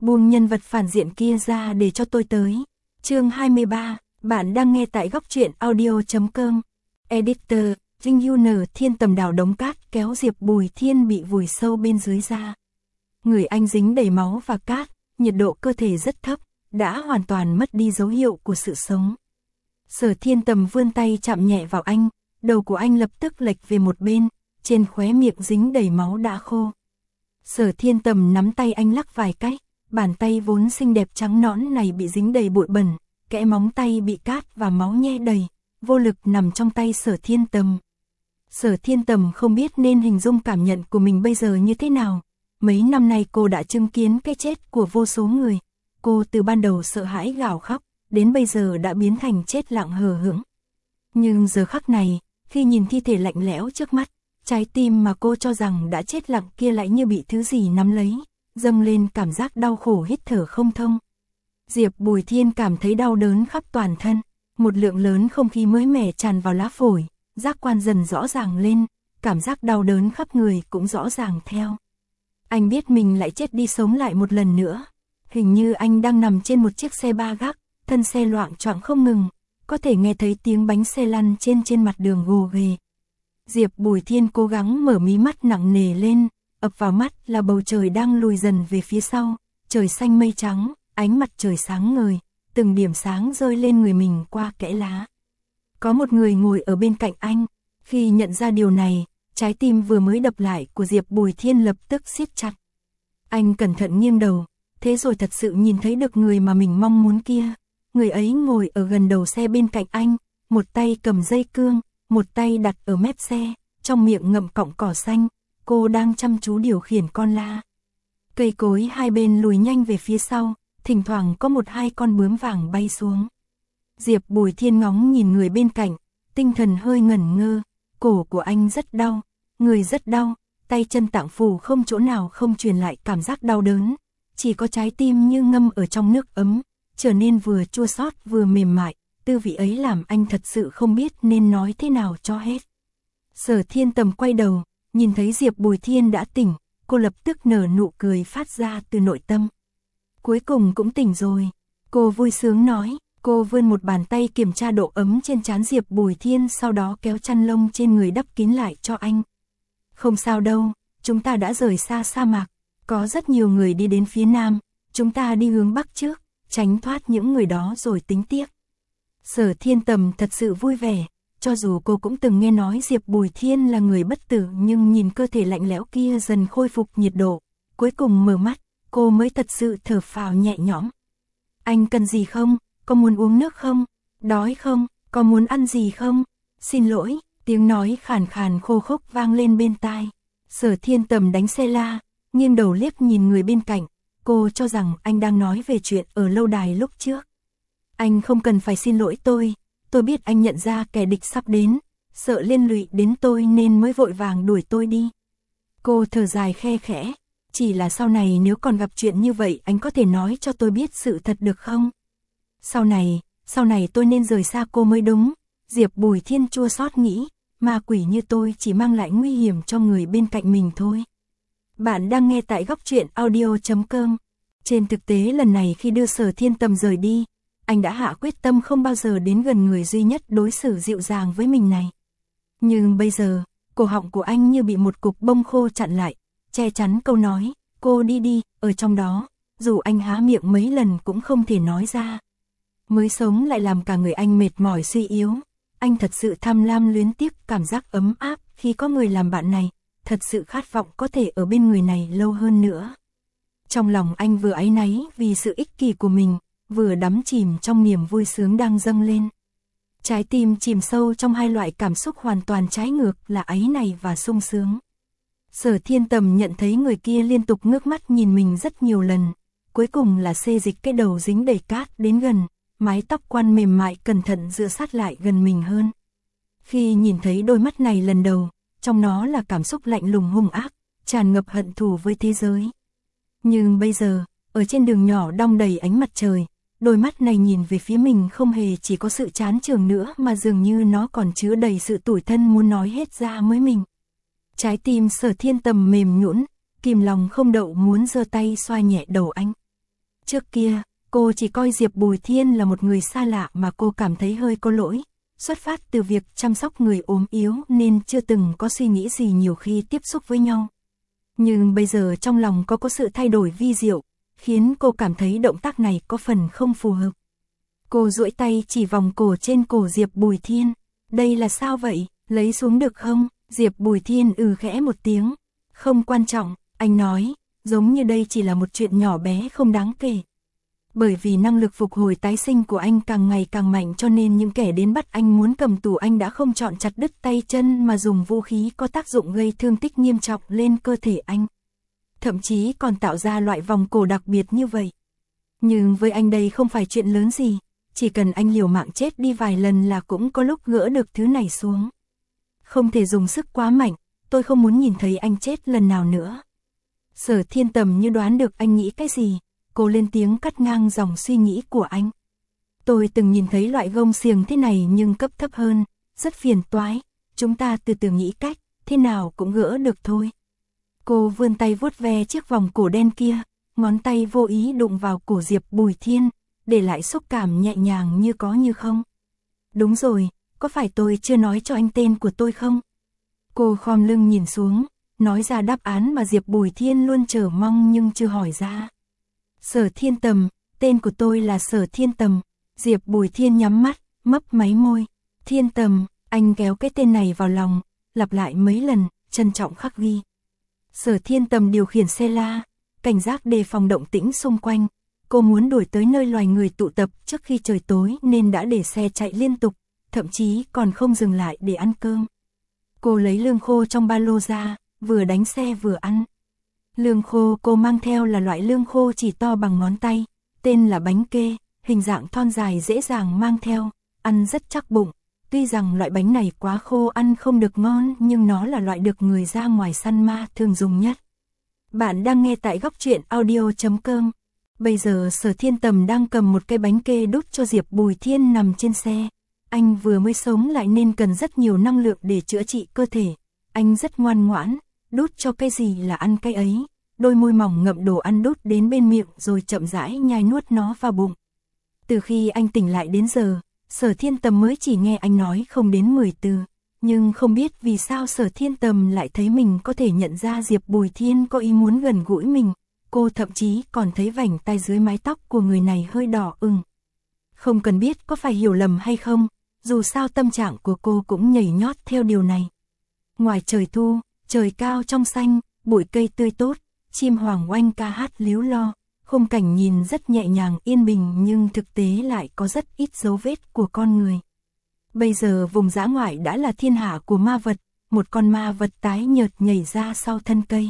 buông nhân vật phản diện kia ra để cho tôi tới. Chương 23, bạn đang nghe tại góc truyện audio.com. Editor, Vinh Yu Thiên Tầm đào đống cát kéo Diệp Bùi Thiên bị vùi sâu bên dưới ra. Người anh dính đầy máu và cát, nhiệt độ cơ thể rất thấp, đã hoàn toàn mất đi dấu hiệu của sự sống. Sở Thiên Tầm vươn tay chạm nhẹ vào anh, đầu của anh lập tức lệch về một bên, trên khóe miệng dính đầy máu đã khô. Sở Thiên Tầm nắm tay anh lắc vài cái, bàn tay vốn xinh đẹp trắng nõn này bị dính đầy bụi bẩn, kẽ móng tay bị cát và máu nhe đầy, vô lực nằm trong tay Sở Thiên Tầm. Sở Thiên Tầm không biết nên hình dung cảm nhận của mình bây giờ như thế nào. Mấy năm nay cô đã chứng kiến cái chết của vô số người. Cô từ ban đầu sợ hãi gào khóc, đến bây giờ đã biến thành chết lặng hờ hững. Nhưng giờ khắc này, khi nhìn thi thể lạnh lẽo trước mắt, trái tim mà cô cho rằng đã chết lặng kia lại như bị thứ gì nắm lấy, dâng lên cảm giác đau khổ hít thở không thông. Diệp Bùi Thiên cảm thấy đau đớn khắp toàn thân, một lượng lớn không khí mới mẻ tràn vào lá phổi, giác quan dần rõ ràng lên, cảm giác đau đớn khắp người cũng rõ ràng theo. Anh biết mình lại chết đi sống lại một lần nữa. Hình như anh đang nằm trên một chiếc xe ba gác, thân xe loạng choạng không ngừng, có thể nghe thấy tiếng bánh xe lăn trên mặt đường gồ ghề. Diệp Bùi Thiên cố gắng mở mí mắt nặng nề lên, ập vào mắt là bầu trời đang lùi dần về phía sau, trời xanh mây trắng, ánh mặt trời sáng ngời, từng điểm sáng rơi lên người mình qua kẽ lá. Có một người ngồi ở bên cạnh anh, khi nhận ra điều này, trái tim vừa mới đập lại của Diệp Bùi Thiên lập tức siết chặt. Anh cẩn thận nghiêng đầu, thế rồi thật sự nhìn thấy được người mà mình mong muốn kia. Người ấy ngồi ở gần đầu xe bên cạnh anh, một tay cầm dây cương, một tay đặt ở mép xe, trong miệng ngậm cọng cỏ xanh, cô đang chăm chú điều khiển con la. Cây cối hai bên lùi nhanh về phía sau, thỉnh thoảng có một hai con bướm vàng bay xuống. Diệp Bùi Thiên ngóng nhìn người bên cạnh, tinh thần hơi ngẩn ngơ, cổ của anh rất đau, người rất đau, tay chân tạng phủ không chỗ nào không truyền lại cảm giác đau đớn, chỉ có trái tim như ngâm ở trong nước ấm, trở nên vừa chua xót vừa mềm mại, tư vị ấy làm anh thật sự không biết nên nói thế nào cho hết. Sở Thiên Tầm quay đầu, nhìn thấy Diệp Bùi Thiên đã tỉnh, cô lập tức nở nụ cười phát ra từ nội tâm. Cuối cùng cũng tỉnh rồi, cô vui sướng nói, cô vươn một bàn tay kiểm tra độ ấm trên trán Diệp Bùi Thiên, sau đó kéo chăn lông trên người đắp kín lại cho anh. Không sao đâu, chúng ta đã rời xa sa mạc, có rất nhiều người đi đến phía nam, chúng ta đi hướng bắc trước, tránh thoát những người đó rồi tính tiếp. Sở Thiên Tầm thật sự vui vẻ, cho dù cô cũng từng nghe nói Diệp Bùi Thiên là người bất tử, nhưng nhìn cơ thể lạnh lẽo kia dần khôi phục nhiệt độ, cuối cùng mở mắt, cô mới thật sự thở phào nhẹ nhõm. Anh cần gì không? Có muốn uống nước không? Đói không? Có muốn ăn gì không? Xin lỗi, tiếng nói khàn khàn khô khốc vang lên bên tai. Sở Thiên Tầm đánh xe la, nghiêng đầu liếc nhìn người bên cạnh, cô cho rằng anh đang nói về chuyện ở lâu đài lúc trước. Anh không cần phải xin lỗi tôi biết anh nhận ra kẻ địch sắp đến, sợ liên lụy đến tôi nên mới vội vàng đuổi tôi đi. Cô thở dài khe khẽ, chỉ là sau này nếu còn gặp chuyện như vậy anh có thể nói cho tôi biết sự thật được không? Sau này tôi nên rời xa cô mới đúng. Diệp Bùi Thiên chua xót nghĩ, ma quỷ như tôi chỉ mang lại nguy hiểm cho người bên cạnh mình thôi. Bạn đang nghe tại góc truyện audio.com. Trên thực tế lần này khi đưa Sở Thiên Tầm rời đi, anh đã hạ quyết tâm không bao giờ đến gần người duy nhất đối xử dịu dàng với mình này. Nhưng bây giờ, cổ họng của anh như bị một cục bông khô chặn lại, che chắn câu nói, cô đi đi, ở trong đó, dù anh há miệng mấy lần cũng không thể nói ra. Mới sống lại làm cả người anh mệt mỏi suy yếu, anh thật sự tham lam luyến tiếc cảm giác ấm áp khi có người làm bạn này, thật sự khát vọng có thể ở bên người này lâu hơn nữa. Trong lòng anh vừa áy náy vì sự ích kỷ của mình, vừa đắm chìm trong niềm vui sướng đang dâng lên. Trái tim chìm sâu trong hai loại cảm xúc hoàn toàn trái ngược là áy náy và sung sướng. Sở Thiên Tầm nhận thấy người kia liên tục ngước mắt nhìn mình rất nhiều lần, cuối cùng là xê dịch cái đầu dính đầy cát đến gần, mái tóc quăn mềm mại cẩn thận dựa sát lại gần mình hơn. Khi nhìn thấy đôi mắt này lần đầu, trong nó là cảm xúc lạnh lùng hung ác, tràn ngập hận thù với thế giới. Nhưng bây giờ, ở trên đường nhỏ đong đầy ánh mặt trời, đôi mắt này nhìn về phía mình không hề chỉ có sự chán chường nữa mà dường như nó còn chứa đầy sự tủi thân muốn nói hết ra với mình. Trái tim Sở Thiên Tầm mềm nhũn, kìm lòng không đậu muốn giơ tay xoa nhẹ đầu anh. Trước kia, cô chỉ coi Diệp Bùi Thiên là một người xa lạ mà cô cảm thấy hơi có lỗi. Xuất phát từ việc chăm sóc người ốm yếu nên chưa từng có suy nghĩ gì nhiều khi tiếp xúc với nhau. Nhưng bây giờ trong lòng có sự thay đổi vi diệu, khiến cô cảm thấy động tác này có phần không phù hợp. Cô duỗi tay chỉ vòng cổ trên cổ Diệp Bùi Thiên. Đây là sao vậy, lấy xuống được không? Diệp Bùi Thiên khẽ một tiếng. Không quan trọng, anh nói, giống như đây chỉ là một chuyện nhỏ bé không đáng kể. Bởi vì năng lực phục hồi tái sinh của anh càng ngày càng mạnh cho nên những kẻ đến bắt anh muốn cầm tù anh đã không chọn chặt đứt tay chân mà dùng vũ khí có tác dụng gây thương tích nghiêm trọng lên cơ thể anh. Thậm chí còn tạo ra loại vòng cổ đặc biệt như vậy. Nhưng với anh đây không phải chuyện lớn gì, chỉ cần anh liều mạng chết đi vài lần là cũng có lúc gỡ được thứ này xuống. Không thể dùng sức quá mạnh, tôi không muốn nhìn thấy anh chết lần nào nữa. Sở Thiên Tầm như đoán được anh nghĩ cái gì, cô lên tiếng cắt ngang dòng suy nghĩ của anh. Tôi từng nhìn thấy loại gông xiềng thế này nhưng cấp thấp hơn, rất phiền toái, chúng ta từ từ nghĩ cách, thế nào cũng gỡ được thôi. Cô vươn tay vuốt ve chiếc vòng cổ đen kia, ngón tay vô ý đụng vào cổ Diệp Bùi Thiên, để lại xúc cảm nhẹ nhàng như có như không. Đúng rồi, có phải tôi chưa nói cho anh tên của tôi không? Cô khom lưng nhìn xuống, nói ra đáp án mà Diệp Bùi Thiên luôn chờ mong nhưng chưa hỏi ra. Sở Thiên Tầm, tên của tôi là Sở Thiên Tầm. Diệp Bùi Thiên nhắm mắt, mấp máy môi. Thiên Tầm, anh kéo cái tên này vào lòng, lặp lại mấy lần, trân trọng khắc ghi. Sở Thiên Tầm điều khiển xe la, cảnh giác đề phòng động tĩnh xung quanh. Cô muốn đuổi tới nơi loài người tụ tập trước khi trời tối nên đã để xe chạy liên tục, thậm chí còn không dừng lại để ăn cơm. Cô lấy lương khô trong ba lô ra, vừa đánh xe vừa ăn. Lương khô cô mang theo là loại lương khô chỉ to bằng ngón tay, tên là bánh kê, hình dạng thon dài dễ dàng mang theo, ăn rất chắc bụng. Tuy rằng loại bánh này quá khô ăn không được ngon nhưng nó là loại được người ra ngoài săn ma thường dùng nhất. Bạn đang nghe tại góc truyện audio.com. Bây giờ Sở Thiên Tầm đang cầm một cái bánh kê đút cho Diệp Bùi Thiên nằm trên xe. Anh vừa mới sống lại nên cần rất nhiều năng lượng để chữa trị cơ thể. Anh rất ngoan ngoãn, đút cho cái gì là ăn cái ấy. Đôi môi mỏng ngậm đồ ăn đút đến bên miệng rồi chậm rãi nhai nuốt nó vào bụng. Từ khi anh tỉnh lại đến giờ, Sở Thiên Tầm mới chỉ nghe anh nói không đến 10 từ. Nhưng không biết vì sao Sở Thiên Tầm lại thấy mình có thể nhận ra Diệp Bùi Thiên có ý muốn gần gũi mình. Cô thậm chí còn thấy vành tai dưới mái tóc của người này hơi đỏ ửng. Không cần biết có phải hiểu lầm hay không, dù sao tâm trạng của cô cũng nhảy nhót theo điều này. Ngoài trời thu, trời cao trong xanh, bụi cây tươi tốt, chim hoàng oanh ca hát líu lo, khung cảnh nhìn rất nhẹ nhàng yên bình nhưng thực tế lại có rất ít dấu vết của con người. Bây giờ vùng dã ngoại đã là thiên hạ của ma vật, một con ma vật tái nhợt nhảy ra sau thân cây.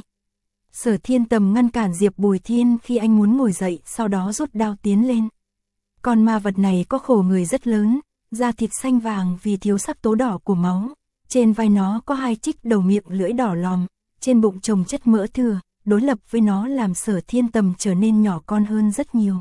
Sở Thiên Tầm ngăn cản Diệp Bùi Thiên khi anh muốn ngồi dậy, sau đó rút đao tiến lên. Con ma vật này có khổ người rất lớn, da thịt xanh vàng vì thiếu sắc tố đỏ của máu. Trên vai nó có 2 trích đầu miệng lưỡi đỏ lòm, trên bụng chồng chất mỡ thừa, đối lập với nó làm Sở Thiên Tầm trở nên nhỏ con hơn rất nhiều.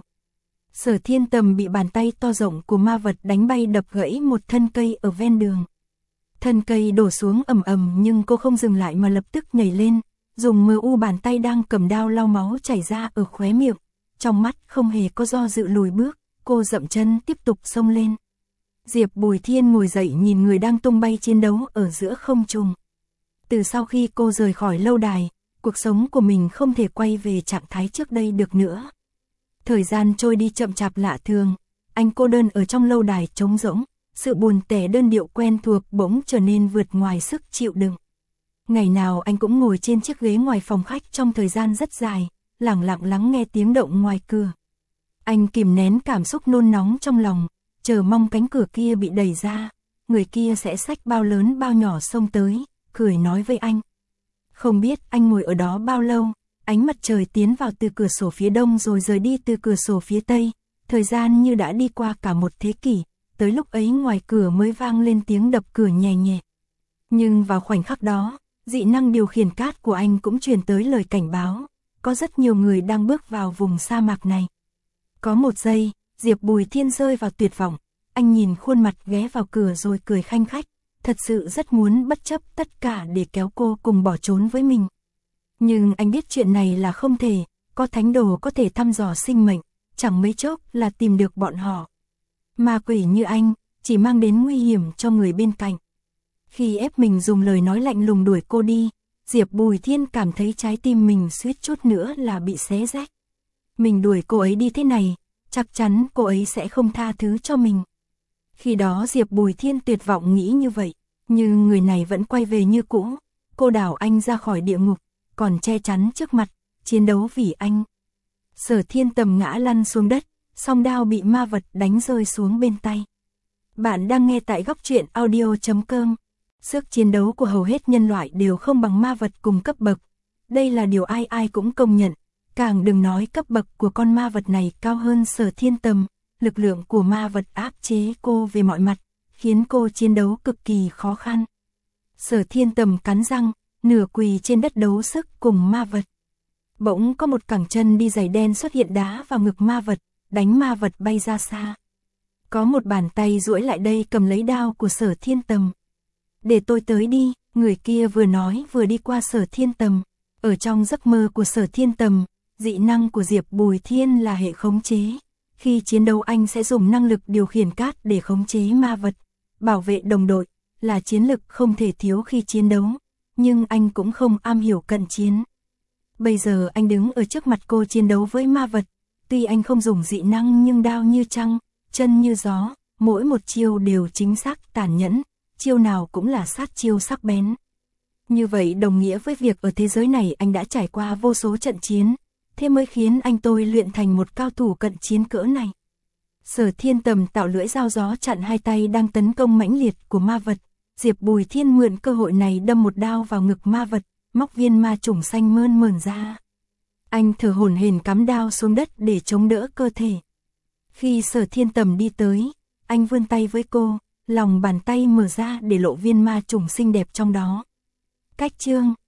Sở Thiên Tầm bị bàn tay to rộng của ma vật đánh bay đập gãy một thân cây ở ven đường. Thân cây đổ xuống ầm ầm nhưng cô không dừng lại mà lập tức nhảy lên, dùng mờ u bàn tay đang cầm đao lau máu chảy ra ở khóe miệng. Trong mắt không hề có do dự lùi bước, cô dậm chân tiếp tục xông lên. Diệp Bùi Thiên ngồi dậy nhìn người đang tung bay chiến đấu ở giữa không trung. Từ sau khi cô rời khỏi lâu đài, cuộc sống của mình không thể quay về trạng thái trước đây được nữa. Thời gian trôi đi chậm chạp lạ thường, anh cô đơn ở trong lâu đài trống rỗng, sự buồn tẻ đơn điệu quen thuộc bỗng trở nên vượt ngoài sức chịu đựng. Ngày nào anh cũng ngồi trên chiếc ghế ngoài phòng khách trong thời gian rất dài, lặng lặng lắng nghe tiếng động ngoài cửa. Anh kìm nén cảm xúc nôn nóng trong lòng, chờ mong cánh cửa kia bị đẩy ra, người kia sẽ xách bao lớn bao nhỏ xông tới, cười nói với anh. Không biết anh ngồi ở đó bao lâu, ánh mặt trời tiến vào từ cửa sổ phía đông rồi rời đi từ cửa sổ phía tây, thời gian như đã đi qua cả một thế kỷ, tới lúc ấy ngoài cửa mới vang lên tiếng đập cửa nhẹ nhẹ. Nhưng vào khoảnh khắc đó, dị năng điều khiển cát của anh cũng truyền tới lời cảnh báo, có rất nhiều người đang bước vào vùng sa mạc này. Có một giây, Diệp Bùi Thiên rơi vào tuyệt vọng, anh nhìn khuôn mặt ghé vào cửa rồi cười khanh khách, thật sự rất muốn bất chấp tất cả để kéo cô cùng bỏ trốn với mình. Nhưng anh biết chuyện này là không thể, có thánh đồ có thể thăm dò sinh mệnh, chẳng mấy chốc là tìm được bọn họ. Ma quỷ như anh, chỉ mang đến nguy hiểm cho người bên cạnh. Khi ép mình dùng lời nói lạnh lùng đuổi cô đi, Diệp Bùi Thiên cảm thấy trái tim mình suýt chút nữa là bị xé rách. Mình đuổi cô ấy đi thế này, chắc chắn cô ấy sẽ không tha thứ cho mình. Khi đó Diệp Bùi Thiên tuyệt vọng nghĩ như vậy, nhưng người này vẫn quay về như cũ. Cô đảo anh ra khỏi địa ngục, còn che chắn trước mặt, chiến đấu vì anh. Sở Thiên Tầm ngã lăn xuống đất, song đao bị ma vật đánh rơi xuống bên tay. Bạn đang nghe tại góc truyện audio.com. Sức chiến đấu của hầu hết nhân loại đều không bằng ma vật cùng cấp bậc. Đây là điều ai ai cũng công nhận. Càng đừng nói cấp bậc của con ma vật này cao hơn Sở Thiên Tầm. Lực lượng của ma vật áp chế cô về mọi mặt, khiến cô chiến đấu cực kỳ khó khăn. Sở Thiên Tầm cắn răng, nửa quỳ trên đất đấu sức cùng ma vật. Bỗng có một cẳng chân đi giày đen xuất hiện đá vào ngực ma vật, đánh ma vật bay ra xa. Có một bàn tay duỗi lại đây cầm lấy đao của Sở Thiên Tầm. Để tôi tới đi, người kia vừa nói vừa đi qua Sở Thiên Tầm. Ở trong giấc mơ của Sở Thiên Tầm, dị năng của Diệp Bùi Thiên là hệ khống chế. Khi chiến đấu anh sẽ dùng năng lực điều khiển cát để khống chế ma vật, bảo vệ đồng đội, là chiến lực không thể thiếu khi chiến đấu, nhưng anh cũng không am hiểu cận chiến. Bây giờ anh đứng ở trước mặt cô chiến đấu với ma vật, tuy anh không dùng dị năng nhưng đao như trăng, chân như gió, mỗi một chiêu đều chính xác tàn nhẫn, chiêu nào cũng là sát chiêu sắc bén. Như vậy đồng nghĩa với việc ở thế giới này anh đã trải qua vô số trận chiến, thế mới khiến anh tôi luyện thành một cao thủ cận chiến cỡ này. Sở Thiên Tầm tạo lưỡi dao gió chặn hai tay đang tấn công mãnh liệt của ma vật. Diệp Bùi Thiên mượn cơ hội này đâm một đao vào ngực ma vật, móc viên ma trùng xanh mơn mởn ra. Anh thở hổn hển cắm đao xuống đất để chống đỡ cơ thể. Khi Sở Thiên Tầm đi tới, anh vươn tay với cô, lòng bàn tay mở ra để lộ viên ma trùng xinh đẹp trong đó. Cách chương